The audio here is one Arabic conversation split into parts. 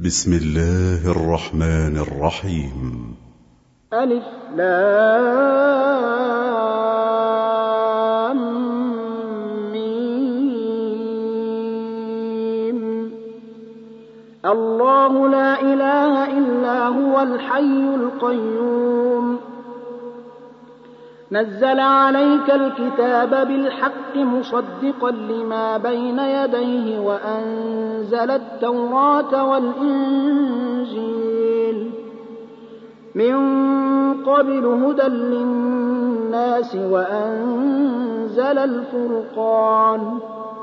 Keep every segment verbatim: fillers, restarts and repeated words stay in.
بسم الله الرحمن الرحيم. ألف لام ميم. الله لا إله إلا هو الحي القيوم نزل عليك الكتاب بالحق مصدقا لما بين يديه وأنزل التوراة والإنجيل من قبل هدى للناس وأنزل الفرقان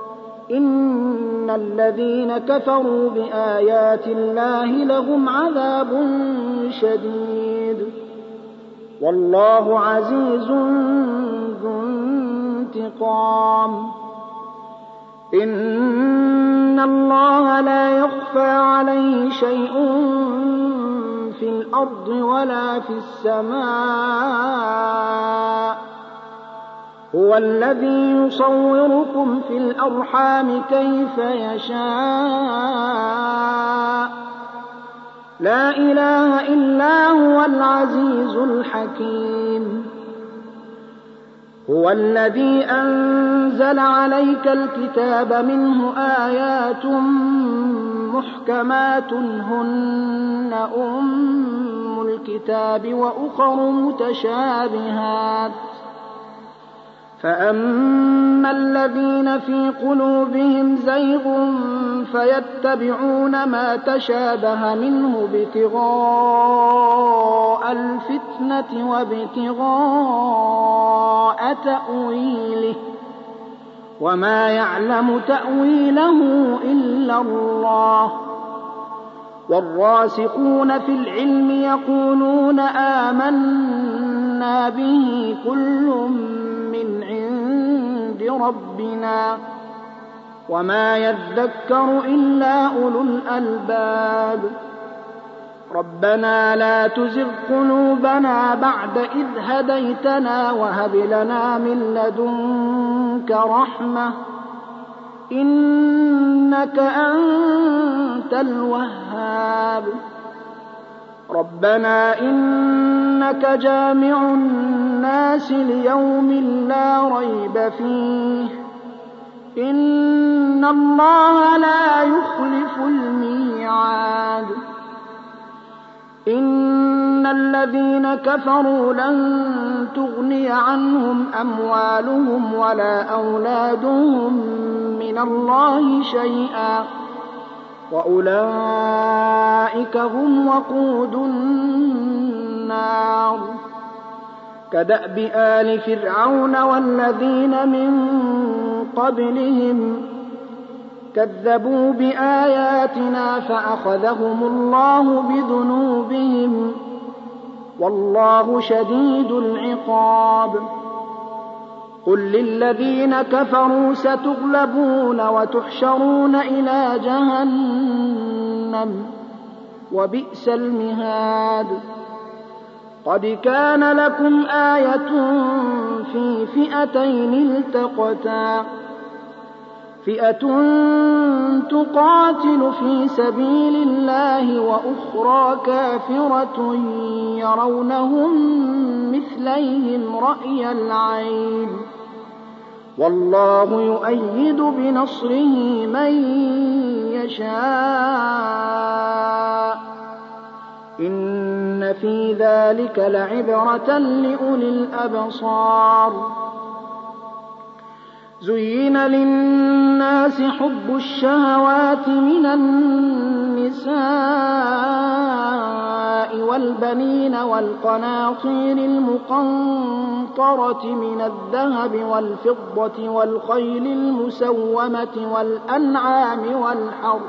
إن الذين كفروا بآيات الله لهم عذاب شديد والله عزيز ذو انتقام. إن الله لا يخفى عليه شيء في الأرض ولا في السماء هو الذي يصوركم في الأرحام كيف يشاء لا إله إلا هو العزيز الحكيم. هو الذي أنزل عليك الكتاب منه آيات محكمات هن أم الكتاب وأخر متشابهات فأما الذين في قلوبهم زيغ فيتبعون ما تشابه منه ابتغاء الفتنة وابتغاء تأويله وما يعلم تأويله إلا الله والراسخون في العلم يقولون آمنا به كل من عند ربنا وما يذكر إلا أولو الألباب. ربنا لا تزغ قلوبنا بعد إذ هديتنا وهب لنا من لدنك رحمة إنك أنت الوهاب. ربنا إنك جامع الناس ليوم لا ريب فيه إن الله لا يخلف الميعاد. إن الذين كفروا لن تغني عنهم أموالهم ولا أولادهم من الله شيئا وأولئك هم وقود النار. كدأب آل فرعون والذين من قبلهم كذبوا بآياتنا فأخذهم الله بذنوبهم والله شديد العقاب. قل للذين كفروا ستغلبون وتحشرون إلى جهنم وبئس المهاد. قد كان لكم آية في فئتين التقتا فئة تقاتل في سبيل الله وأخرى كافرة يرونهم مثليهم رأي العين والله يؤيد بنصره من يشاء إن في ذلك لعبرة لأولي الأبصار. زين للناس حب الشهوات من النساء والبنين والقناطير المقنطرة من الذهب والفضة والخيل المسومة والأنعام والحرث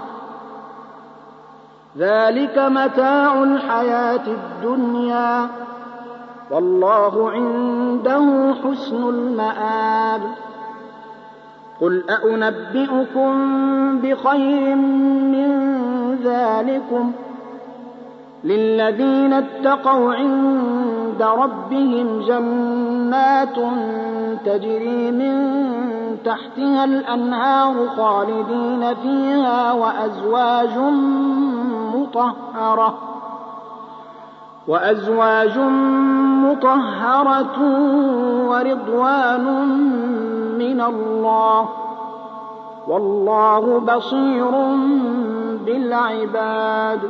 ذلك متاع الحياة الدنيا والله عنده حسن المآب. قل أأنبئكم بخير من ذلكم للذين اتقوا عند ربهم جنات تجري من تحتها الأنهار خالدين فيها وأزواج مطهرة وأزواج مطهرة ورضوان من الله والله بصير بالعباد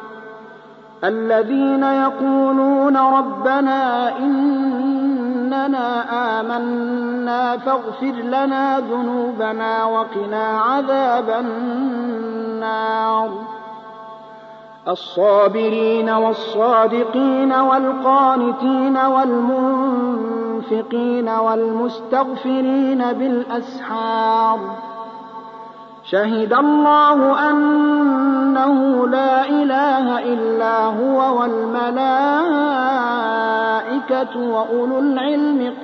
الذين يقولون ربنا إننا آمنا فاغفر لنا ذنوبنا وقنا عذاب النار الصابرين والصادقين والقانتين والمنفقين والمستغفرين بالأسحار شهد الله أنه لا إله إلا هو والملائكة وأولو العلم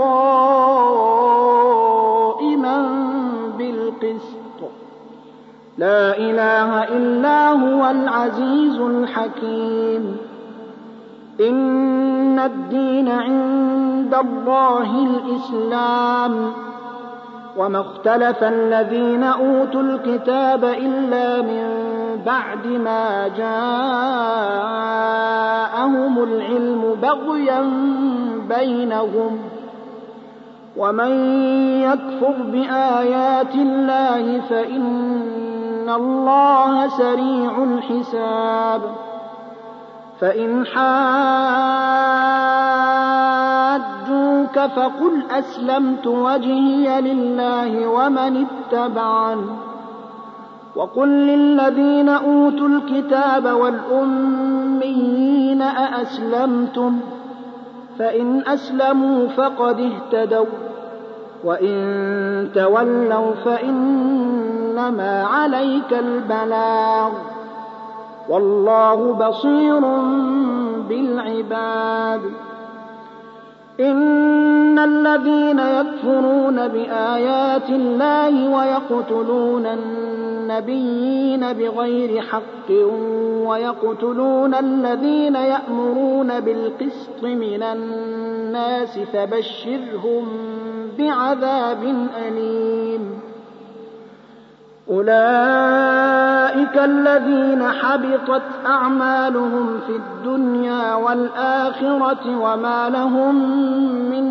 قائما بالقسط لا إله إلا هو العزيز الحكيم إن الدين عند الله الإسلام وما اختلف الذين أوتوا الكتاب إلا من بعد ما جاءهم العلم بغيا بينهم ومن يكفر بآيات الله فإن الله سريع الحساب فإن حاجوك فقل أسلمت وجهي لله ومن اتبعني وقل للذين أوتوا الكتاب والأميين أأسلمتم فإن أسلموا فقد اهتدوا وإن تولوا فإنما عليك البلاغ والله بصير بالعباد إن الذين يكفرون بآيات الله ويقتلون النبيين بغير حق ويقتلون الذين يأمرون بالقسط من الناس فبشرهم بعذاب أليم أولئك الذين حبطت أعمالهم في الدنيا والآخرة وما لهم من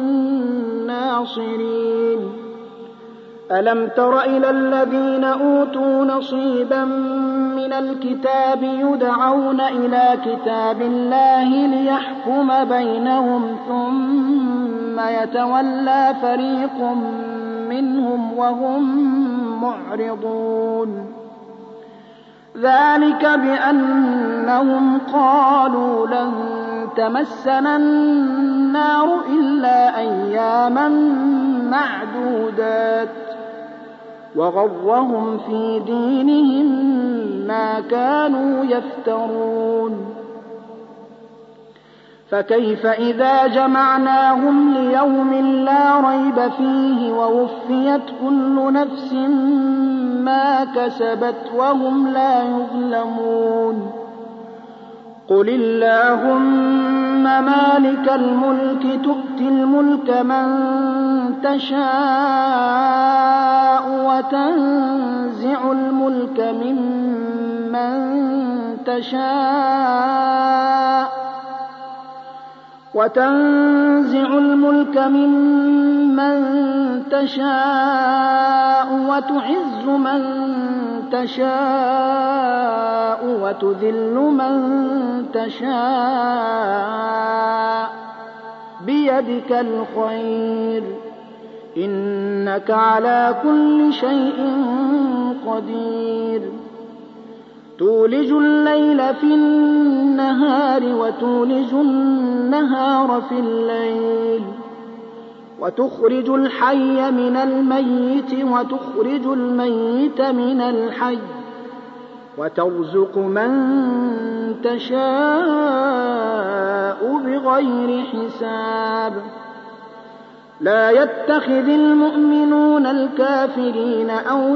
ناصرين ألم تر إلى الذين أوتوا نصيبا من الكتاب يدعون إلى كتاب الله ليحكم بينهم ثم يتولى فريق منهم وهم معرضون ذلك بأنهم قالوا لن تمسنا النار إلا أياما معدودات وغرهم في دينهم ما كانوا يفترون فكيف إذا جمعناهم ليوم لا ريب فيه ووفيت كل نفس ما كسبت وهم لا يظلمون قل اللهم مالك الملك تؤتي الملك من تشاء وتنزع الملك ممن تشاء وتنزع الملك ممن تشاء وتعز من تشاء وتذل من تشاء بيدك الخير إنك على كل شيء قدير تولج الليل في النهار وتولج النهار في الليل وتخرج الحي من الميت وتخرج الميت من الحي وترزق من تشاء بغير حساب لا يتخذ المؤمنون الكافرين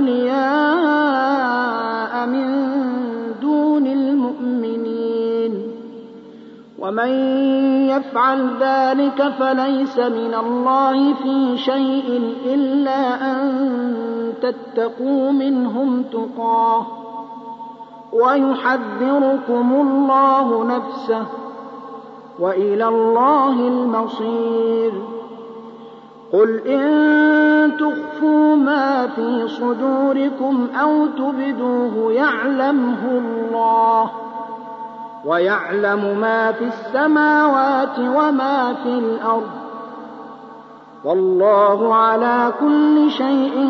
أولياء من دون المؤمنين ومن يفعل ذلك فليس من الله في شيء إلا أن تتقوا منهم تقاه ويحذركم الله نفسه وإلى الله المصير. قل إن تخفوا ما في صدوركم أو تبدوه يعلمه الله ويعلم ما في السماوات وما في الأرض والله على كل شيء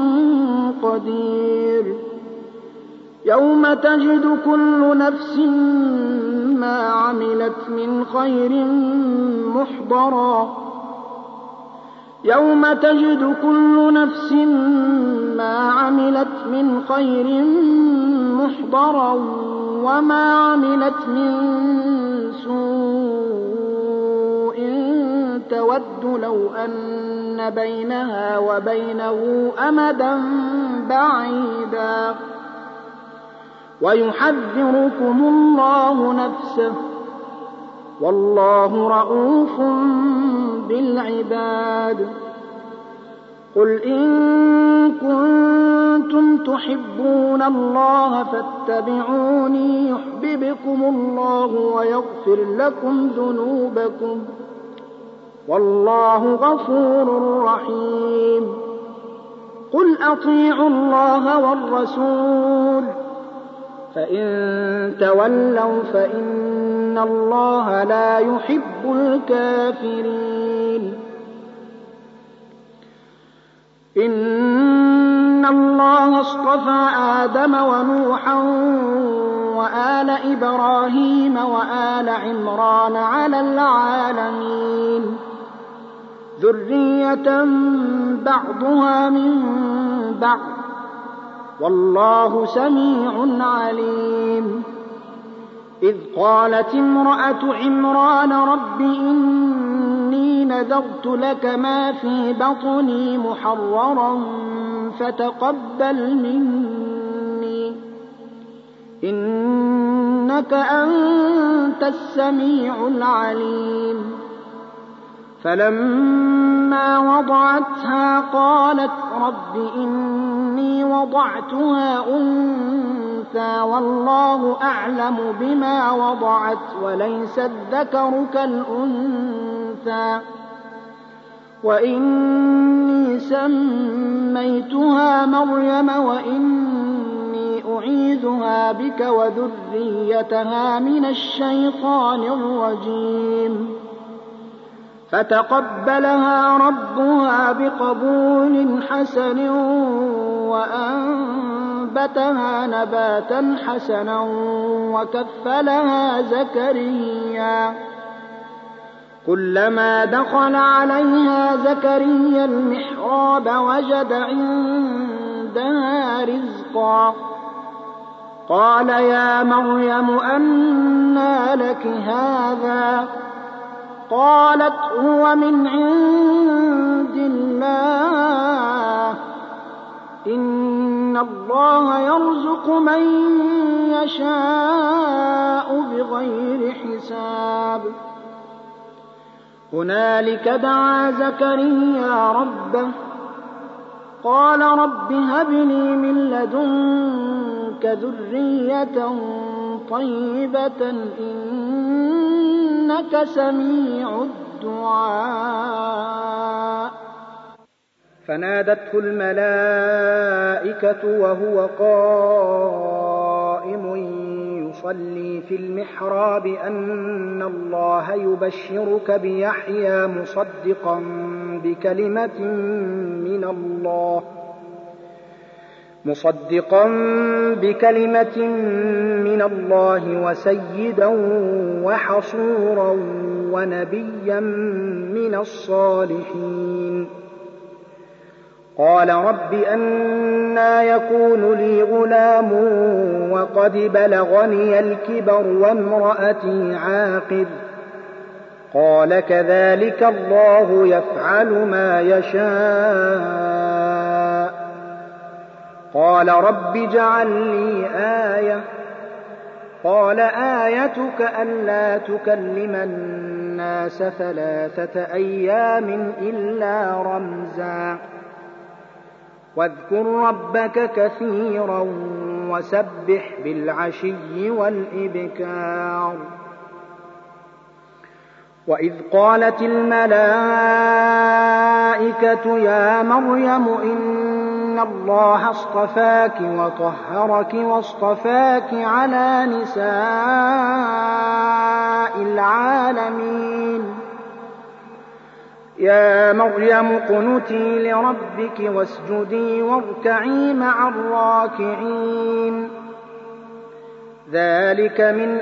قدير. يوم تجد كل نفس ما عملت من خير محضرا يوم تجد كل نفس ما عملت من خير محضرا وما عملت من سوء تود لو أن بينها وبينه أمدا بعيدا ويحذركم الله نفسه والله رءوف بالعباد. قل إن كنتم تحبون الله فاتبعوني يحببكم الله ويغفر لكم ذنوبكم والله غفور رحيم. قل أطيعوا الله والرسول فإن تولوا فإن الله لا يحب الكافرين. إن الله اصطفى آدم ونوحا وآل إبراهيم وآل عمران على العالمين ذرية بعضها من بعض والله سميع عليم. إذ قالت امرأة عمران رب إني نذرت لك ما في بطني محررا فتقبل مني إنك أنت السميع العليم. فلما وضعتها قالت رب إني وضعتها أنثى والله أعلم بما وضعت وليس الذكر كالأنثى وإني سميتها مريم وإني أعيذها بك وذريتها من الشيطان الرجيم. فتقبلها ربها بقبول حسن وأنبتها نباتا حسنا وكفلها زكريا. كلما دخل عليها زكريا المحراب وجد عندها رزقا قال يا مريم أنى لك هذا قالت هو من عند الله إن الله يرزق من يشاء بغير حساب. هنالك دعا زكريا ربه قال رب هب لي من لدنك ذرية طيبة إنك سميع الدعاء. فنادته الملائكة وهو قائم يصلي في المحراب أن الله يبشرك بيحيى مصدقا بكلمة من الله مصدقا بكلمة من الله وسيدا وحصورا ونبيا من الصالحين. قال رب أنى يكون لي غلام وقد بلغني الكبر وامرأتي عاقر قال كذلك الله يفعل ما يشاء. قال رب اجعل لي آية قال آيتك ألا تكلم الناس ثلاثة أيام إلا رمزا واذكر ربك كثيرا وسبح بالعشي والإبكار. وإذ قالت الملائكة يا مريم إن الله اصطفاك وطهرك واصطفاك على نساء العالمين. يا مريم اقنتي لربك واسجدي واركعي مع الراكعين. ذلك من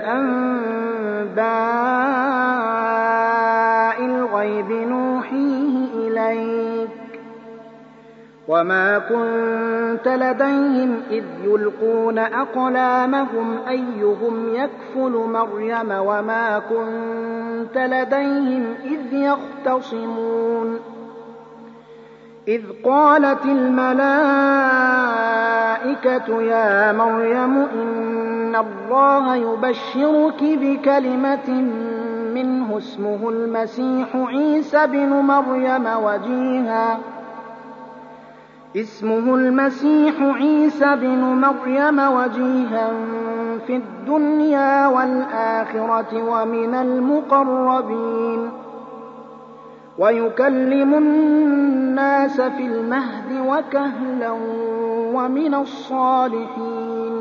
أنباء الغيب نوحيه إليك وما كنت لديهم إذ يلقون أقلامهم أيهم يكفل مريم وما كنت لديهم إذ يختصمون. إذ قالت الملائكة يا مريم إن الله يبشرك بكلمة منه اسمه المسيح عيسى بن مريم وجيها اسمه المسيح عيسى بن مريم وجيها في الدنيا والآخرة ومن المقربين ويكلم الناس في المهد وكهلا ومن الصالحين.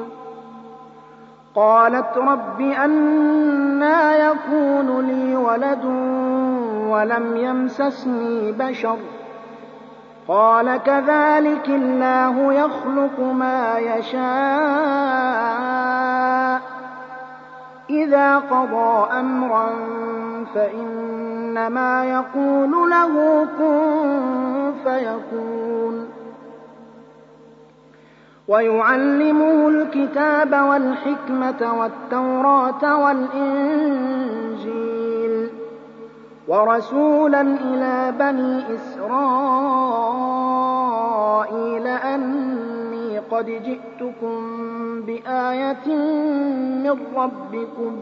قالت رب أنى يكون لي ولد ولم يمسسني بشر قال كذلك الله يخلق ما يشاء إذا قضى أمرا فإنما يقول له كن فيكون. ويعلمه الكتاب والحكمة والتوراة والإنجيل ورسولا إلى بني إسرائيل أني قد جئتكم بآية من ربكم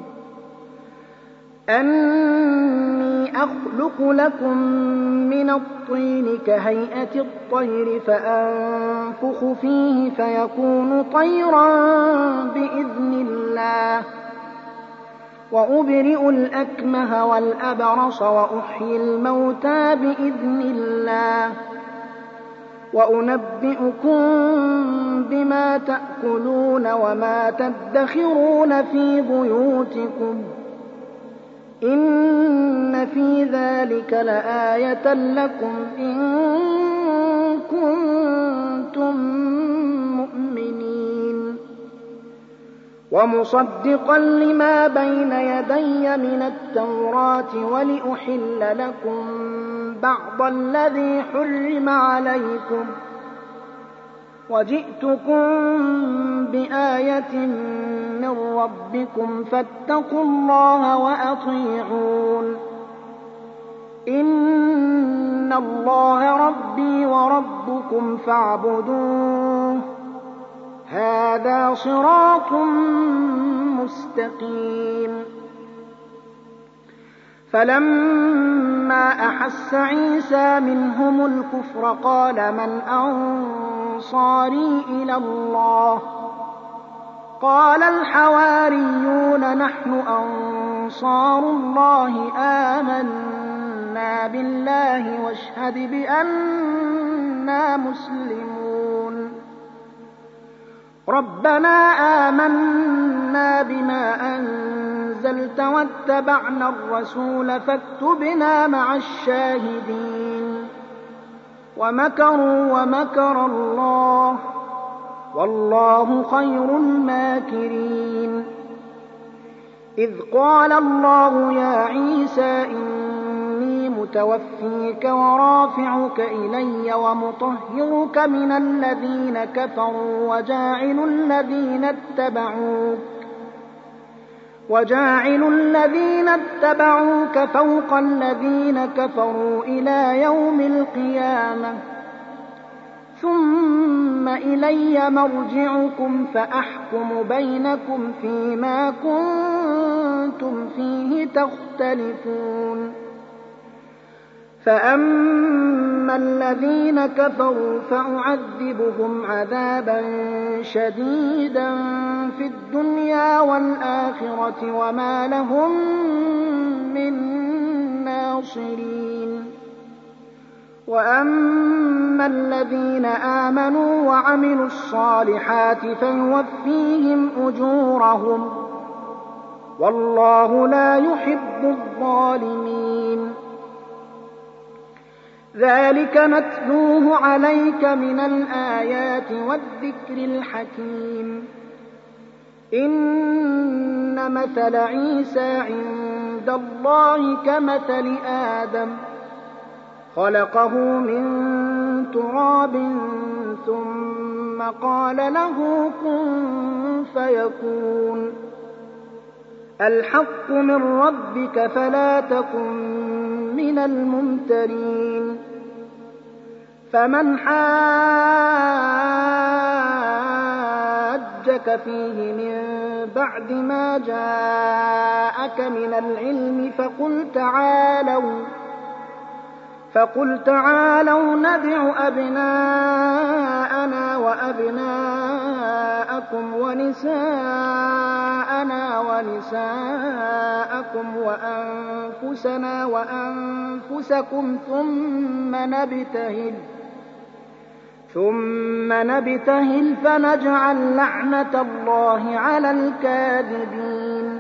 أني أخلق لكم من الطين كهيئة الطير فأنفخ فيه فيكون طيرا بإذن الله وأبرئ الأكمه والأبرص وأحيي الموتى بإذن الله وأنبئكم بما تأكلون وما تدخرون في بيوتكم إن في ذلك لآية لكم إن كنتم مؤمنين. ومصدقا لما بين يدي من التوراة ولأحل لكم بعض الذي حرم عليكم وجئتكم بآية من ربكم فاتقوا الله وأطيعون. إن الله ربي وربكم فاعبدوه هذا صراط مستقيم. فلما أحس عيسى منهم الكفر قال من أنصاري إلى الله قال الحواريون نحن أنصار الله آمنا بالله واشهد بأننا مسلمون. ربنا آمنا بما أنزلت واتبعنا الرسول فاكتبنا مع الشاهدين. ومكروا ومكر الله والله خير الماكرين. إذ قال الله يا عيسى إني متوفيك ورافعك إلي ومطهرك من الذين كفروا وجاعل الذين اتبعوك وجاعل الذين اتبعوك فوق الذين كفروا إلى يوم القيامة ثم إلي مرجعكم فأحكم بينكم فيما كنتم فيه تختلفون. فأما الذين كفروا فأعذبهم عذابا شديدا في الدنيا والآخرة وما لهم من ناصرين. وأما الذين آمنوا وعملوا الصالحات فيوفيهم أجورهم والله لا يحب الظالمين. ذلك نتلوه عليك من الآيات والذكر الحكيم. إن مثل عيسى عند الله كمثل آدم خلقه من تراب ثم قال له كن فيكون. الحق من ربك فلا تكن من الممترين. فمن حاجك فيه من بعد ما جاءك من العلم فقل تعالوا فقل تعالوا ندع أبناءنا وأبناءكم ونساءنا ونساءكم وأنفسنا وأنفسكم ثم نبتهل ثم نبتهل فنجعل لعنة الله على الكاذبين.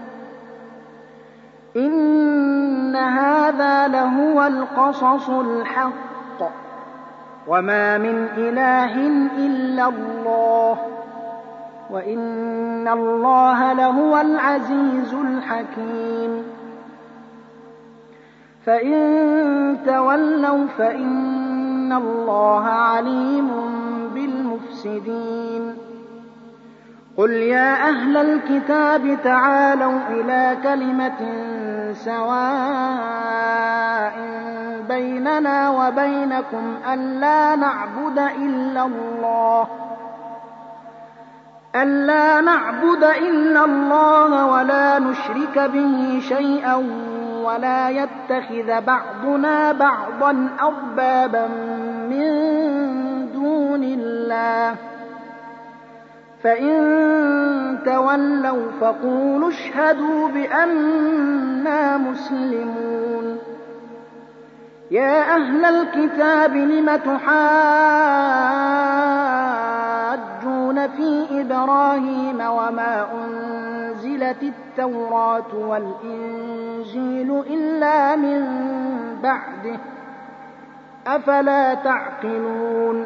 إن هذا لهو القصص الحق وما من إله إلا الله وإن الله لهو العزيز الحكيم. فإن تولوا فإن الله عليم بالمفسدين. قل يا أهل الكتاب تعالوا إلى كلمة سواء بيننا وبينكم ألا نعبد إلا الله ألا نعبد إلا الله ولا نشرك به شيئا ولا يتخذ بعضنا بعضا أربابا من دون الله. فإن تولوا فقولوا اشهدوا بأننا مسلمون. يا أهل الكتاب لم تحاجون في إبراهيم وما أنزلت التوراة والإنجيل إلا من بعده أفلا تعقلون.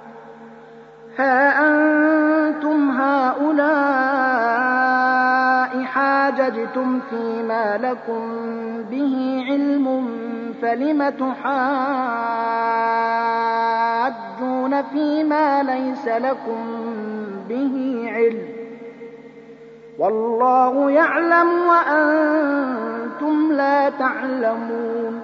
ها أنتم هؤلاء حاججتم فيما لكم به علم فلم تحاجون فيما ليس لكم به علم والله يعلم وأنتم لا تعلمون.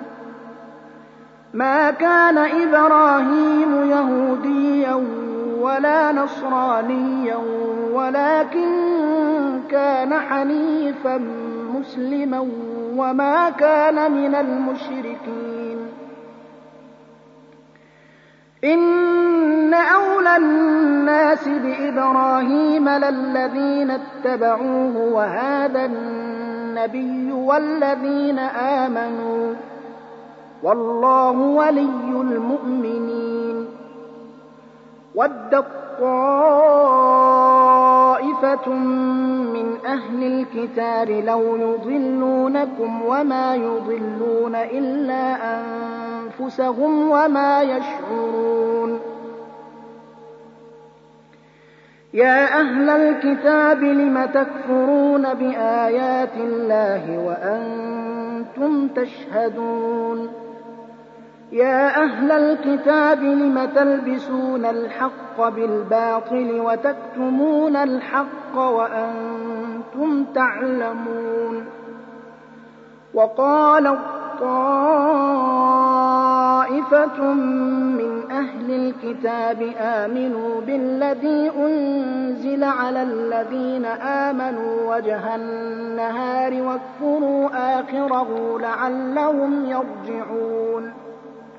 ما كان إبراهيم يهوديا ولا نصرانيا ولكن كان حنيفا مسلما وما كان من المشركين. إن أولى الناس بإبراهيم للذين اتبعوه وهذا النبي والذين آمنوا والله ولي المؤمنين. ودت طائفة من أهل الكتاب لو يضلونكم وما يضلون إلا أنفسهم وما يشعرون. يا أهل الكتاب لم تكفرون بآيات الله وأنتم تشهدون. يا أهل الكتاب لم تلبسون الحق بالباطل وتكتمون الحق وأنتم تعلمون. وقال طائفة من أهل الكتاب آمنوا بالذي أنزل على الذين آمنوا وجه النهار واكفروا آخره لعلهم يرجعون.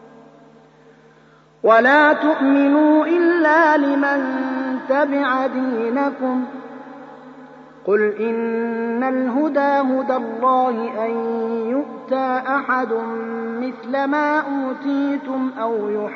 ولا تؤمنوا إلا لمن تبع دينكم قل إن الهدى هدى الله أن يؤتى أحد مثل ما أوتيتم أو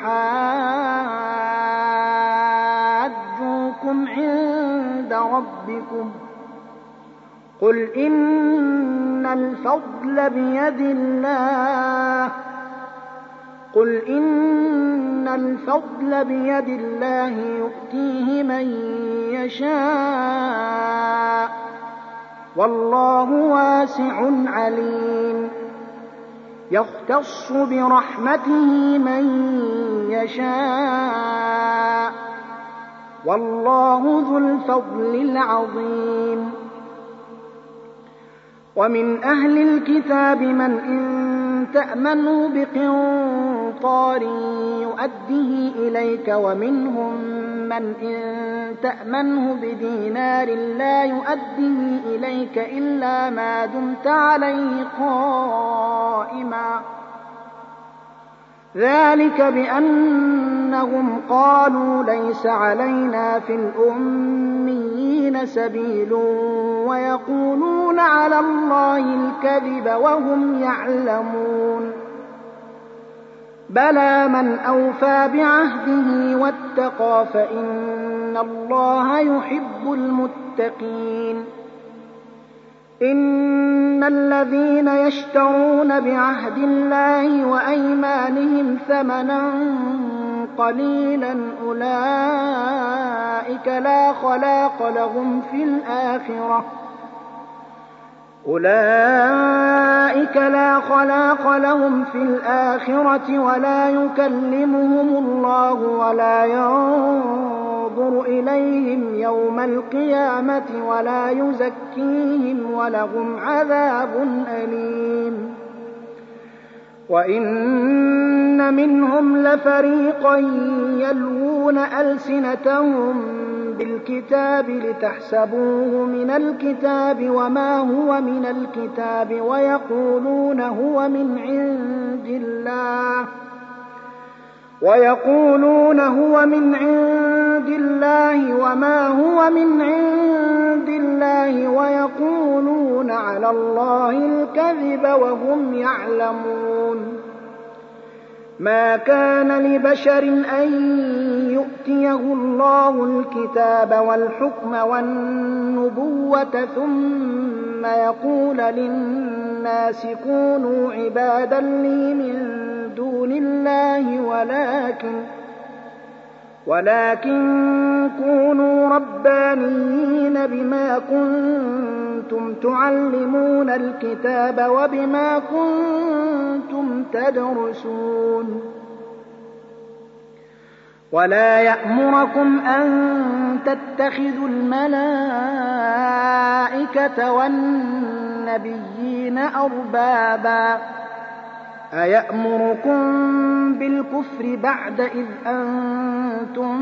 يحاجوكم عند ربكم قل إن الفضل بيد الله قل إن الفضل بيد الله يؤتيه من يشاء والله واسع عليم يختص برحمته من يشاء والله ذو الفضل العظيم ومن أهل الكتاب من إن تأمنوا بقنطار يؤده إليك ومنهم من إن تأمنه بدينار لا يؤده إليك إلا ما دمت عليه قائما ذلك بأنهم قالوا ليس علينا في الأميين سبيل ويقولون على الله الكذب وهم يعلمون بلى من أوفى بعهده واتقى فإن الله يحب المتقين إن الذين يشترون بعهد الله وأيمانهم ثمنا قليلا أولئك لا خلاق لهم في الآخرة أولئك لا خلاق لهم في الآخرة ولا يكلمهم الله ولا ينظر إليهم يوم القيامة ولا يزكيهم ولهم عذاب أليم وإن منهم لفريقا يلوون ألسنتهم بالكتاب لتحسبوه من الكتاب وما هو من الكتاب ويقولون هو من عند الله ويقولون هو من عند الله وما هو من عند الله ويقولون على الله الكذب وهم يعلمون ما كان لبشر أن يؤتيه الله الكتاب والحكم والنبوة ثم يقول للناس كونوا عبادا لي من دون الله ولكن ولكن كونوا ربانيين بما كنتم تعلمون الكتاب وبما كنتم تدرسون ولا يأمركم أن تتخذوا الملائكة والنبيين أربابا أيأمركم بالكفر بعد إذ أنتم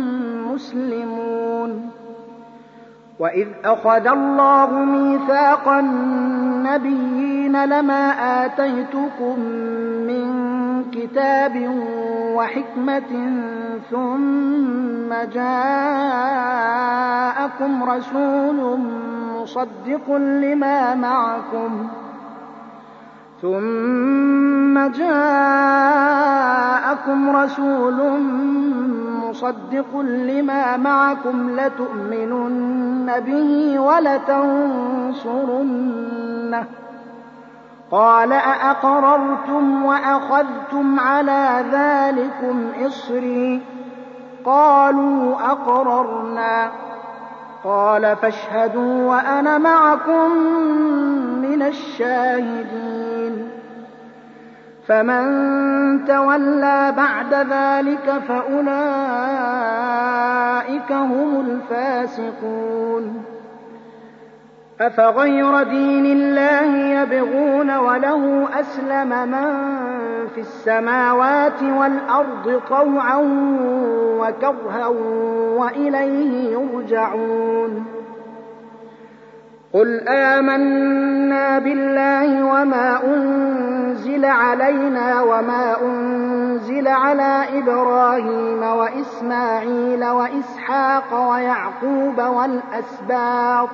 مسلمون وإذ أخذ الله ميثاق النبيين لما آتيتكم من كتاب وحكمة ثم جاءكم رسول مصدق لما معكم ثم جاءكم رسول مصدق لما معكم لتؤمنن به ولتنصرنه قال أأقررتم وأخذتم على ذلكم إصري قالوا أقررنا قال فاشهدوا وأنا معكم من الشاهدين فمن تولى بعد ذلك فأولئك هم الفاسقون أفغير دين الله يبغون وله أسلم من في السماوات والأرض طوعا وكرها وإليه يرجعون قل آمنا بالله وما أنزل علينا وما أنزل أنزل على إبراهيم وإسماعيل وإسحاق ويعقوب والأسباط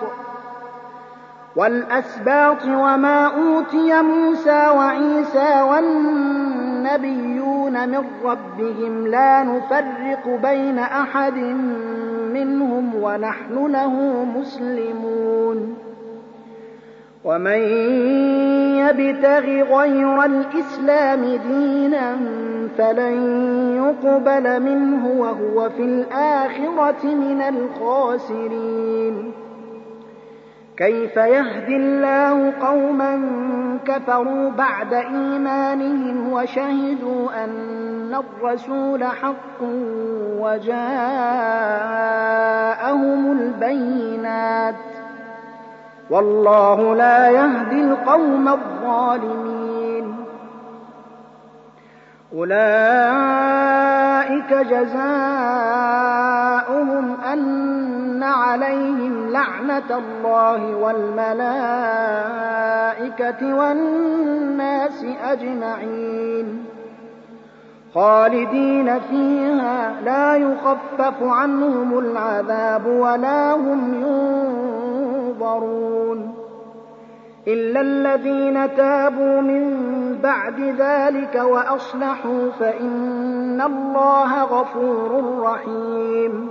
والأسباط وما أوتي موسى وعيسى والنبيون من ربهم لا نفرق بين أحد منهم ونحن له مسلمون ومن يبتغ غير الإسلام دينا فلن يقبل منه وهو في الآخرة من الخاسرين كيف يهدي الله قوما كفروا بعد إيمانهم وشهدوا أن الرسول حق وجاءهم البينات والله لا يهدي القوم الظالمين أولئك جزاؤهم أن عليهم لعنة الله والملائكة والناس أجمعين خالدين فيها لا يخفف عنهم العذاب ولا هم ينظرون إلا الذين تابوا من بعد ذلك وأصلحوا فإن الله غفور رحيم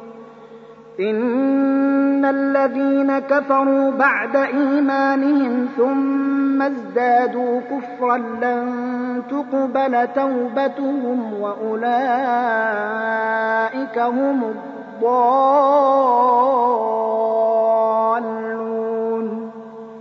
إن الذين كفروا بعد إيمانهم ثم ازدادوا كفرا لن تقبل توبتهم وأولئك هم الضالون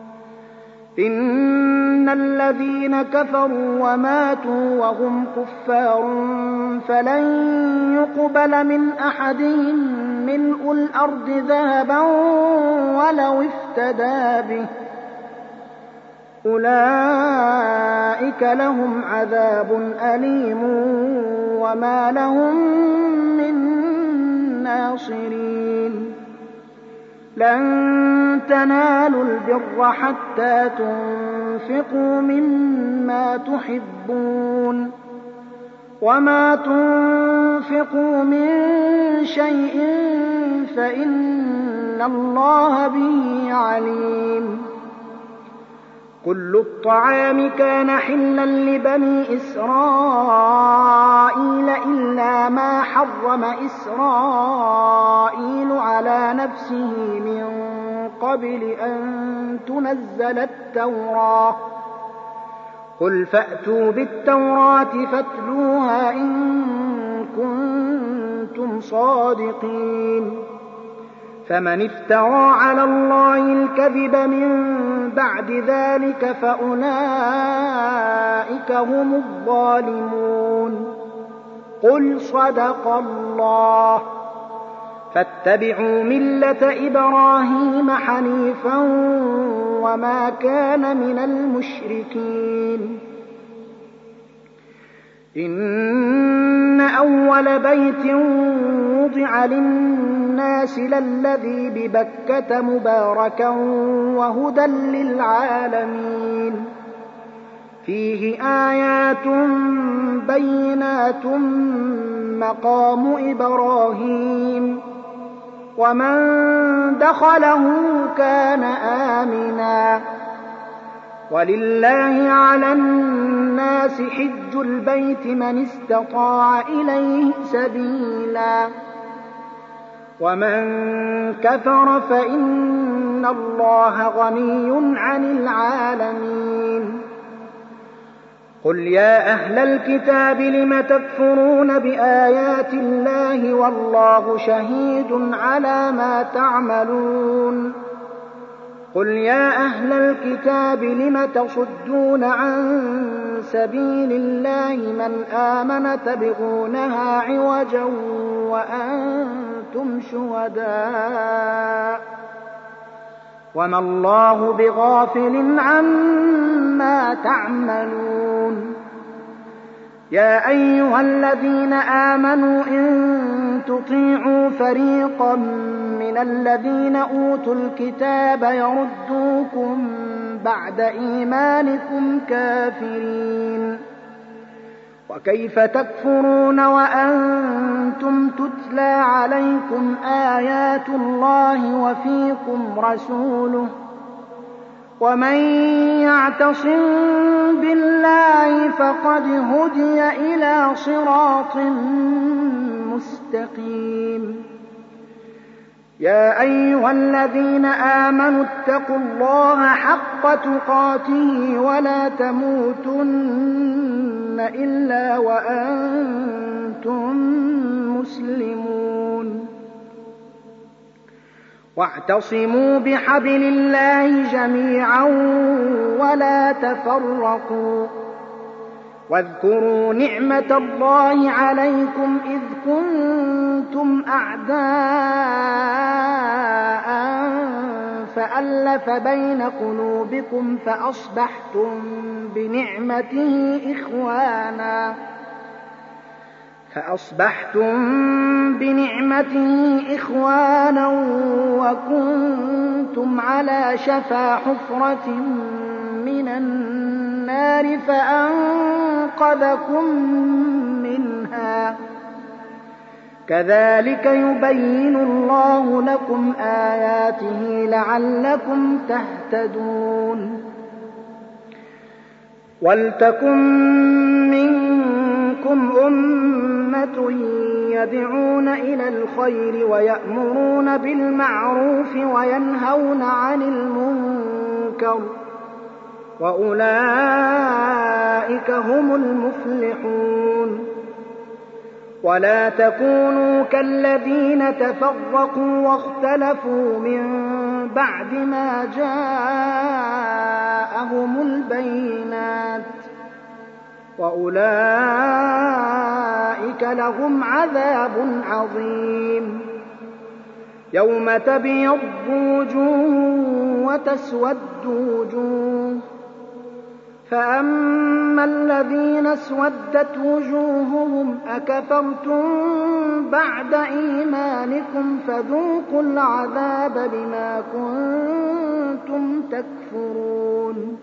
إن الذين كفروا وماتوا وهم كفار فلن يقبل من أحدهم ملء الأرض ذهبا ولو افتدى به أولئك لهم عذاب أليم وما لهم من ناصرين لن تنالوا البر حتى تنفقوا مما تحبون وما تنفقوا من شيء فإن الله به عليم كل الطعام كان حلا لبني إسرائيل إلا ما حرم إسرائيل على نفسه من قبل أن تنزل التوراة قل فأتوا بالتوراة فاتلوها إن كنتم صادقين فمن افترى على الله الكذب من بعد ذلك فأولئك هم الظالمون قل صدق الله فاتبعوا ملة إبراهيم حنيفا وما كان من المشركين إن أول بيت وضع للناس للذي ببكة مباركا وهدى للعالمين فيه آيات بينات مقام إبراهيم ومن دخله كان آمنا ولله على الناس حج البيت من استطاع إليه سبيلا ومن كفر فإن الله غني عن العالمين قل يا أهل الكتاب لم تكفرون بآيات الله والله شهيد على ما تعملون قل يا أهل الكتاب لم تصدون عن سبيل الله من آمن تبغونها عوجا وأنتم شهداء وما الله بغافل عما تعملون يا أيها الذين آمنوا إن تطيعوا فريقا من الذين أوتوا الكتاب يردوكم بعد إيمانكم كافرين وكيف تكفرون وأنتم تتلى عليكم آيات الله وفيكم رسوله ومن يعتصم بالله فقد هدي إلى صراط مستقيم. يا أيها الذين آمنوا اتقوا الله حق تقاته ولا تموتن إلا وأنتم مسلمون. واعتصموا بحبل الله جميعا ولا تفرقوا واذكروا نعمة الله عليكم إذ كنتم أعداء فألف بين قلوبكم فأصبحتم بنعمته إخوانا فأصبحتم بنعمته إخوانا وكنتم على شفا حفرة من النار فأنقذكم منها. كذلك يبين الله لكم آياته لعلكم تهتدون. ولتكن منكم أمة يدعون إلى الخير ويأمرون بالمعروف وينهون عن المنكر وأولئك هم المفلحون. ولا تكونوا كالذين تفرقوا واختلفوا من بعد ما جاءهم البينات وأولئك لهم عذاب عظيم. يوم تبيض وجوه وتسود وجوه فأما الذين اسودت وجوههم أكفرتم بعد إيمانكم فذوقوا العذاب بما كنتم تكفرون.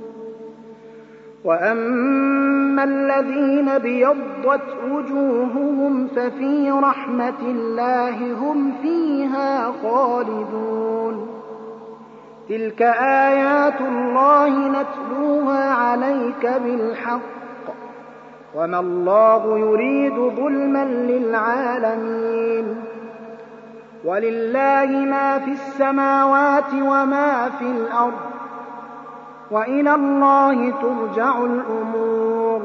وأما الذين بيضت وجوههم ففي رحمة الله هم فيها خالدون. تلك آيات الله نتلوها عليك بالحق وما الله يريد ظلما للعالمين. ولله ما في السماوات وما في الأرض وإلى الله ترجع الأمور.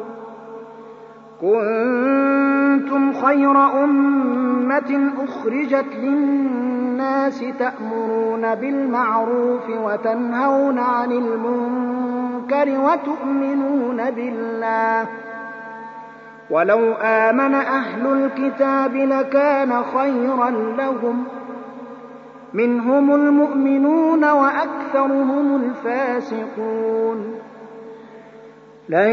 كنتم خير أمة أخرجت للناس تأمرون بالمعروف وتنهون عن المنكر وتؤمنون بالله. ولو آمن أهل الكتاب لكان خيرا لهم منهم المؤمنون وأكثرهم الفاسقون. لن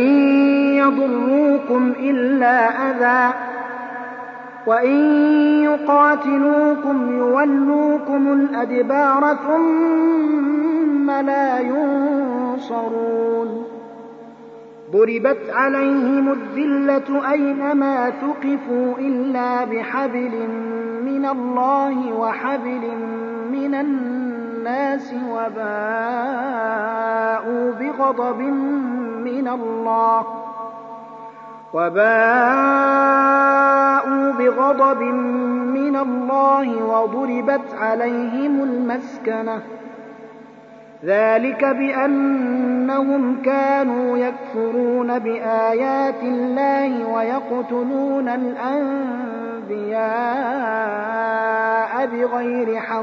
يضروكم إلا أذى وإن يقاتلوكم يولوكم الأدبار ثم لا ينصرون. ضربت عليهم الذلة أينما ثقفوا إلا بحبل من الله وحبل من الناس وباءوا بغضب من الله وباءوا بغضب من الله وضربت عليهم المسكنة. ذلك بأنهم كانوا يكفرون بآيات الله ويقتلون الأنبياء بغير حق.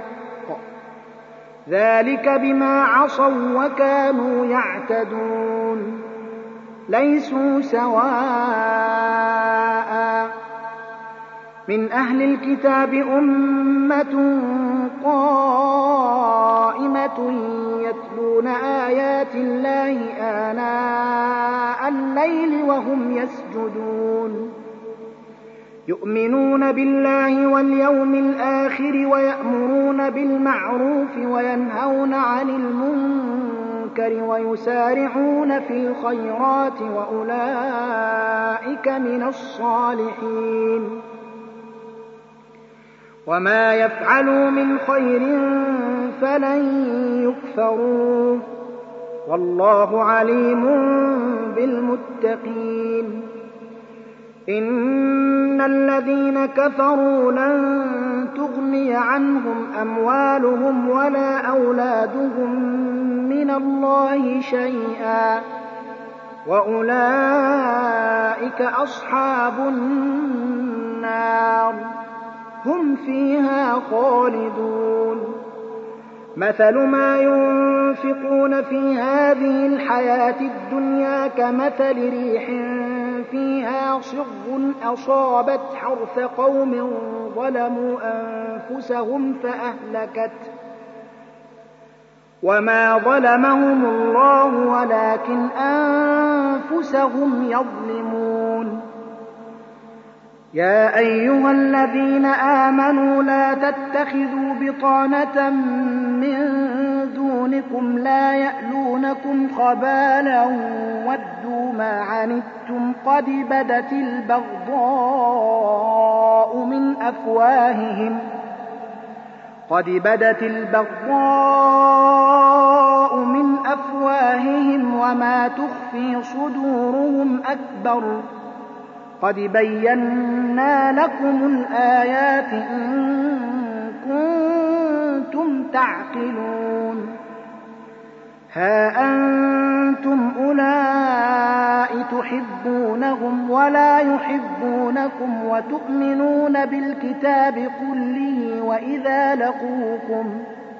ذلك بما عصوا وكانوا يعتدون. ليسوا سواء من أهل الكتاب أمة قائمة يتلون آيات الله آناء الليل وهم يسجدون يؤمنون بالله واليوم الآخر ويأمرون بالمعروف وينهون عن المنكر المنكر ويسارعون في الخيرات وأولئك من الصالحين وما يفعلوا من خير فلن يكفروه والله عليم بالمتقين إن الذين كفروا لن تغني عنهم أموالهم ولا أولادهم من الله شيئا وأولئك أصحاب النار هم فيها خالدون مثل ما ينفقون في هذه الحياة الدنيا كمثل ريح فيها صر أصابت حرث قوم ظلموا أنفسهم فأهلكت وما ظلمهم الله ولكن أنفسهم يظلمون يا أيها الذين آمنوا لا تتخذوا بطانة من دونكم لا يألونكم خبالا ودوا ما عنتم قد بدت البغضاء من أفواههم قد بدت البغضاء من أفواههم وما تخفي صدورهم أكبر قد بينا لكم الآيات إن كنتم تعقلون ها أنتم أولئك تحبونهم ولا يحبونكم وتؤمنون بالكتاب كله وإذا لقوكم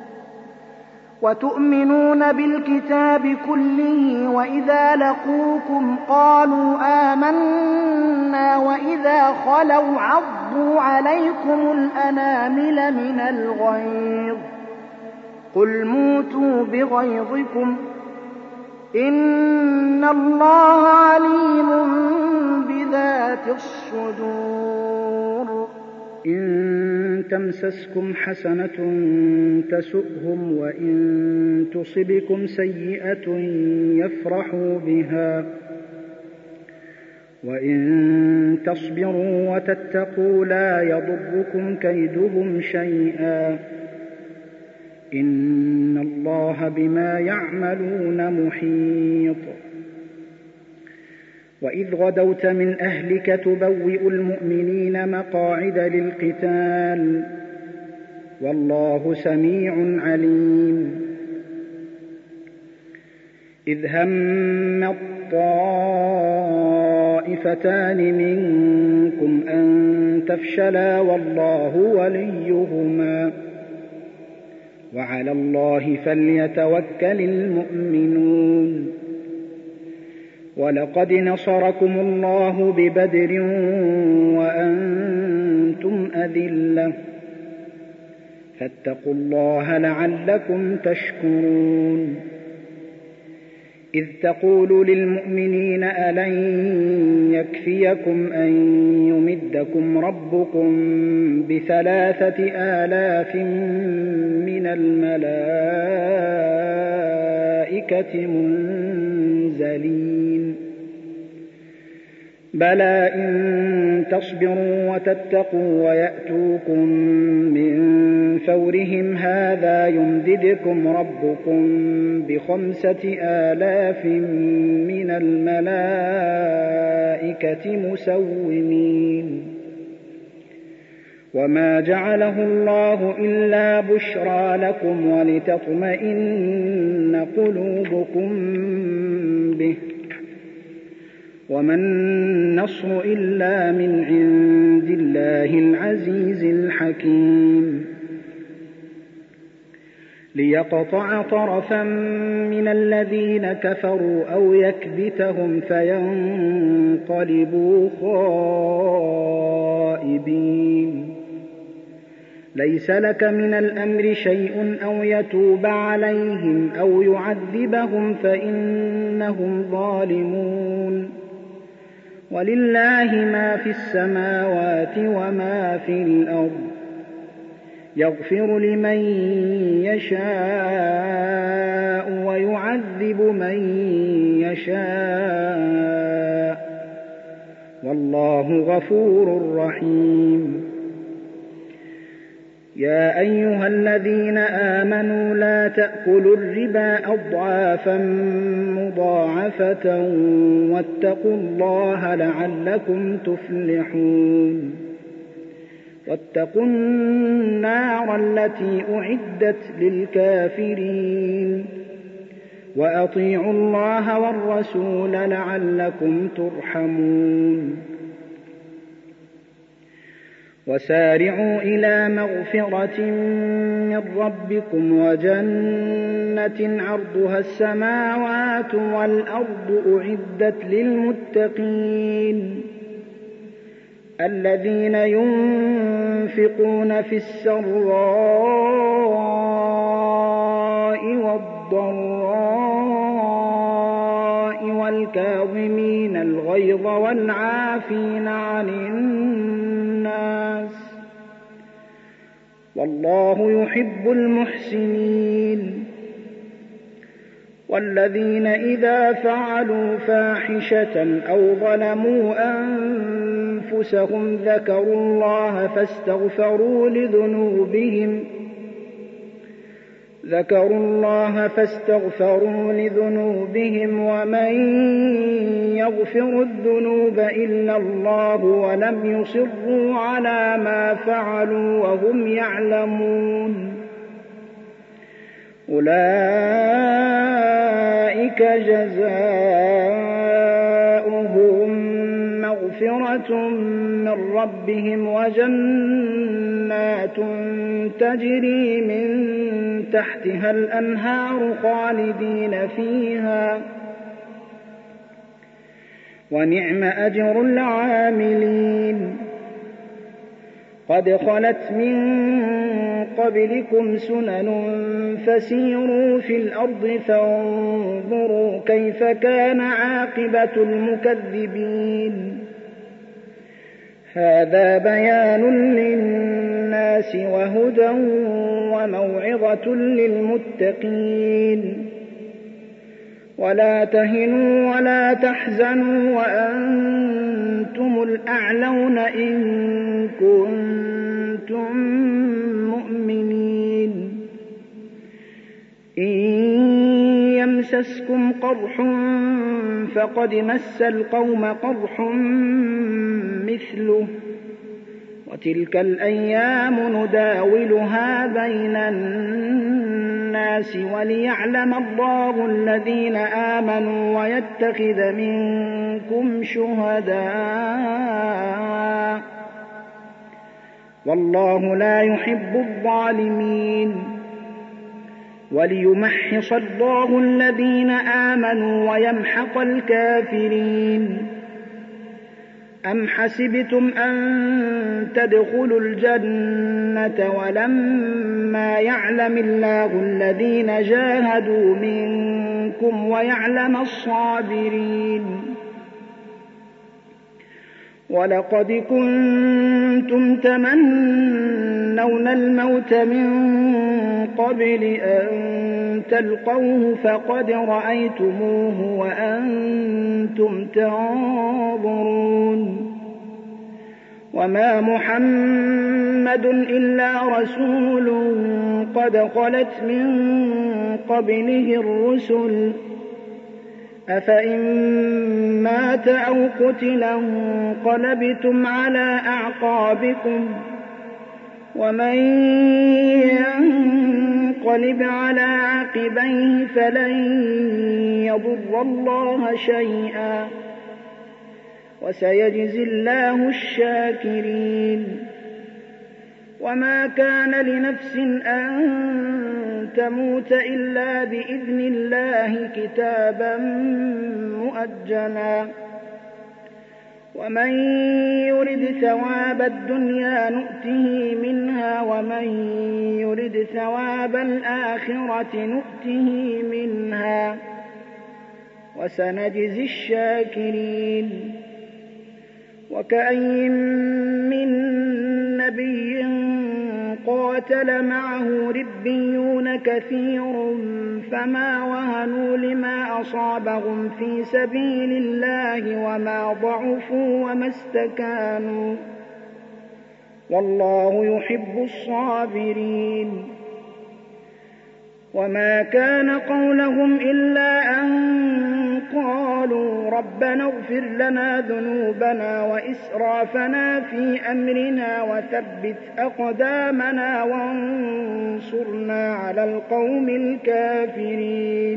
وتؤمنون بالكتاب كله وإذا لقوكم قالوا آمنا وإذا خلوا عضوا عليكم الأنامل من الغيظ قل موتوا بغيظكم إن الله عليم بذات الصدور إن تمسسكم حسنة تسؤهم وإن تصبكم سيئة يفرحوا بها وإن تصبروا وتتقوا لا يضركم كيدهم شيئا إن الله بما يعملون محيط وإذ غدوت من أهلك تبوئ المؤمنين مقاعد للقتال والله سميع عليم إذ هم الطائفتان منكم أن تفشلا والله وليهما وعلى الله فليتوكل المؤمنون ولقد نصركم الله ببدر وأنتم أذلة فاتقوا الله لعلكم تشكرون إذ تقول للمؤمنين ألن يكفيكم أن يمدكم ربكم بثلاثة آلاف من الملائكة منزلين بلى إن تصبروا وتتقوا ويأتوكم من فورهم هذا يمددكم ربكم بخمسة آلاف من الملائكة مسومين وما جعله الله إلا بشرى لكم ولتطمئن قلوبكم به وما النصر إلا من عند الله العزيز الحكيم ليقطع طرفا من الذين كفروا أو يكبتهم فينقلبوا خائبين ليس لك من الأمر شيء أو يتوب عليهم أو يعذبهم فإنهم ظالمون ولله ما في السماوات وما في الأرض يغفر لمن يشاء ويعذب من يشاء والله غفور رحيم. يا أيها الذين آمنوا لا تأكلوا الربا أضعافا مضاعفة واتقوا الله لعلكم تفلحون. واتقوا النار التي أعدت للكافرين وأطيعوا الله والرسول لعلكم ترحمون. وسارعوا إلى مغفرة من ربكم وجنة عرضها السماوات والأرض أعدت للمتقين الذين ينفقون في السراء والضراء والكاظمين الغيظ والعافين عن الناس والله يحب المحسنين. والذين إذا فعلوا فاحشة أو ظلموا أنفسهم ذكروا الله فاستغفروا لذنوبهم ذكروا الله فاستغفروا لذنوبهم ومن يغفر الذنوب إلا الله ولم يصروا على ما فعلوا وهم يعلمون أولئك جزاؤهم مغفرة من ربهم وجنات تجري من تحتها الأنهار خالدين فيها ونعم أجر العاملين. قد خلت من قبلكم سنن فسيروا في الأرض فانظروا كيف كان عاقبة المكذبين. هذا بيان للناس وهدى وموعظة للمتقين. ولا تهنوا ولا تحزنوا وأنتم الأعلون إن كنتم مؤمنين. إن يمسسكم قرح فقد مس القوم قرح مثله وتلك الأيام نداولها بين الناس وليعلم الله الذين آمنوا ويتخذ منكم شهداء والله لا يحب الظالمين. وليمحص الله الذين آمنوا ويمحق الكافرين. أم حسبتم أن تدخلوا الجنة ولما يعلم الله الذين جاهدوا منكم ويعلم الصابرين. ولقد كنتم تمنون الموت من قبل أن تلقوه فقد رأيتموه وأنتم تنظرون. وما محمد إلا رسول قد خلت من قبله الرسل أفإن مات أو قتل انقلبتم على أعقابكم ومن ينقلب على عقبيه فلن يضر الله شيئا وسيجزي الله الشاكرين. وما كان لنفس أن تموت إلا بإذن الله كتابا مؤجلا ومن يرد ثواب الدنيا نؤته منها ومن يرد ثواب الآخرة نؤته منها وسنجزي الشاكرين. وكأين من نبي قاتل معه ربيون كثير فما وهنوا لما أصابهم في سبيل الله وما ضعفوا وما استكانوا والله يحب الصابرين. وما كان قولهم إلا أن قالوا ربنا اغفر لنا ذنوبنا وإسرافنا في أمرنا وثبت أقدامنا وانصرنا على القوم الكافرين.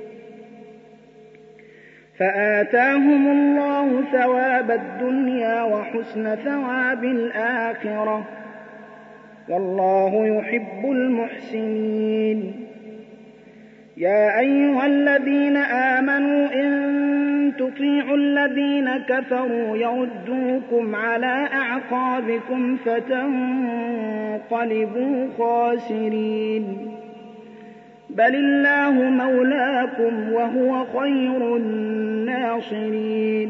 فآتاهم الله ثواب الدنيا وحسن ثواب الآخرة والله يحب المحسنين. يا أيها الذين آمنوا إن تطيعوا الذين كفروا يردوكم على أعقابكم فتنقلبوا خاسرين. بل الله مولاكم وهو خير الناصرين.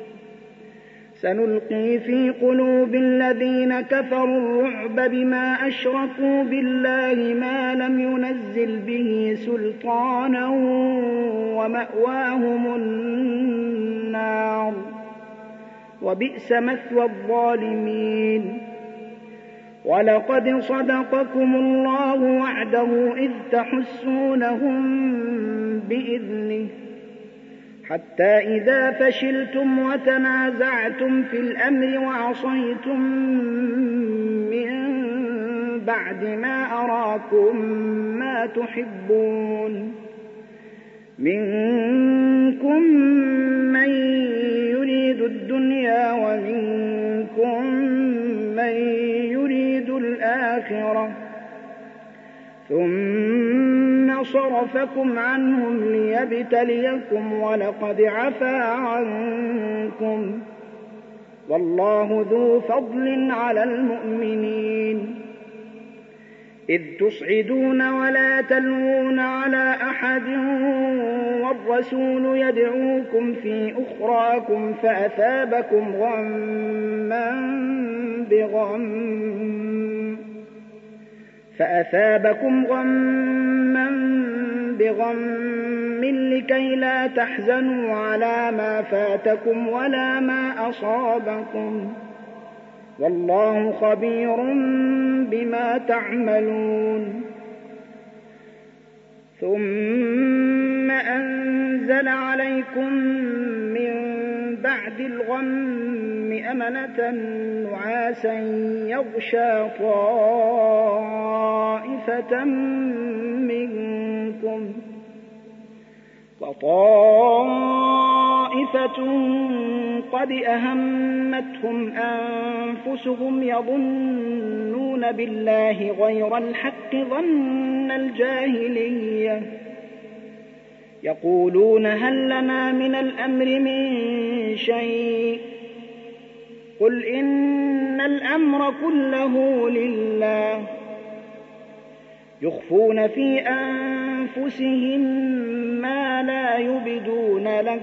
سنلقي في قلوب الذين كفروا الرعب بما أشركوا بالله ما لم ينزل به سلطانا ومأواهم النار وبئس مثوى الظالمين. ولقد صدقكم الله وعده إذ تحسونهم بإذنه حتى إذا فشلتم وتنازعتم في الأمر وعصيتم من بعد ما أراكم ما تحبون منكم من يريد الدنيا ومنكم من يريد الآخرة ثم صرفكم عنهم ليبتليكم ولقد عفا عنكم والله ذو فضل على المؤمنين. إذ تصعدون ولا تلوون على أحد والرسول يدعوكم في أخراكم فأثابكم غما بغم فأثابكم غما بغم لكي لا تحزنوا على ما فاتكم ولا ما أصابكم والله خبير بما تعملون. ثم أنزل عليكم من بعد الغم أمنة نعاسا يغشى طائفة منكم وطائفة قد أهمتهم أنفسهم يظنون بالله غير الحق ظن الجاهلية يقولون هل لنا من الأمر من شيء قل إن الأمر كله لله يخفون في أنفسهم ما لا يبدون لك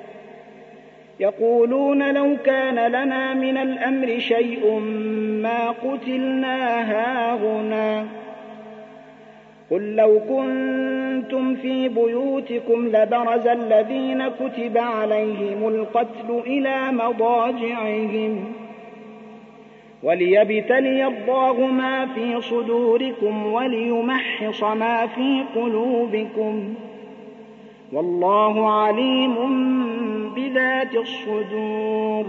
يقولون لو كان لنا من الأمر شيء ما قتلنا هاهنا قل لو كنتم في بيوتكم لبرز الذين كتب عليهم القتل إلى مضاجعهم وليبتلي الله ما في صدوركم وليمحص ما في قلوبكم والله عليم بذات الصدور.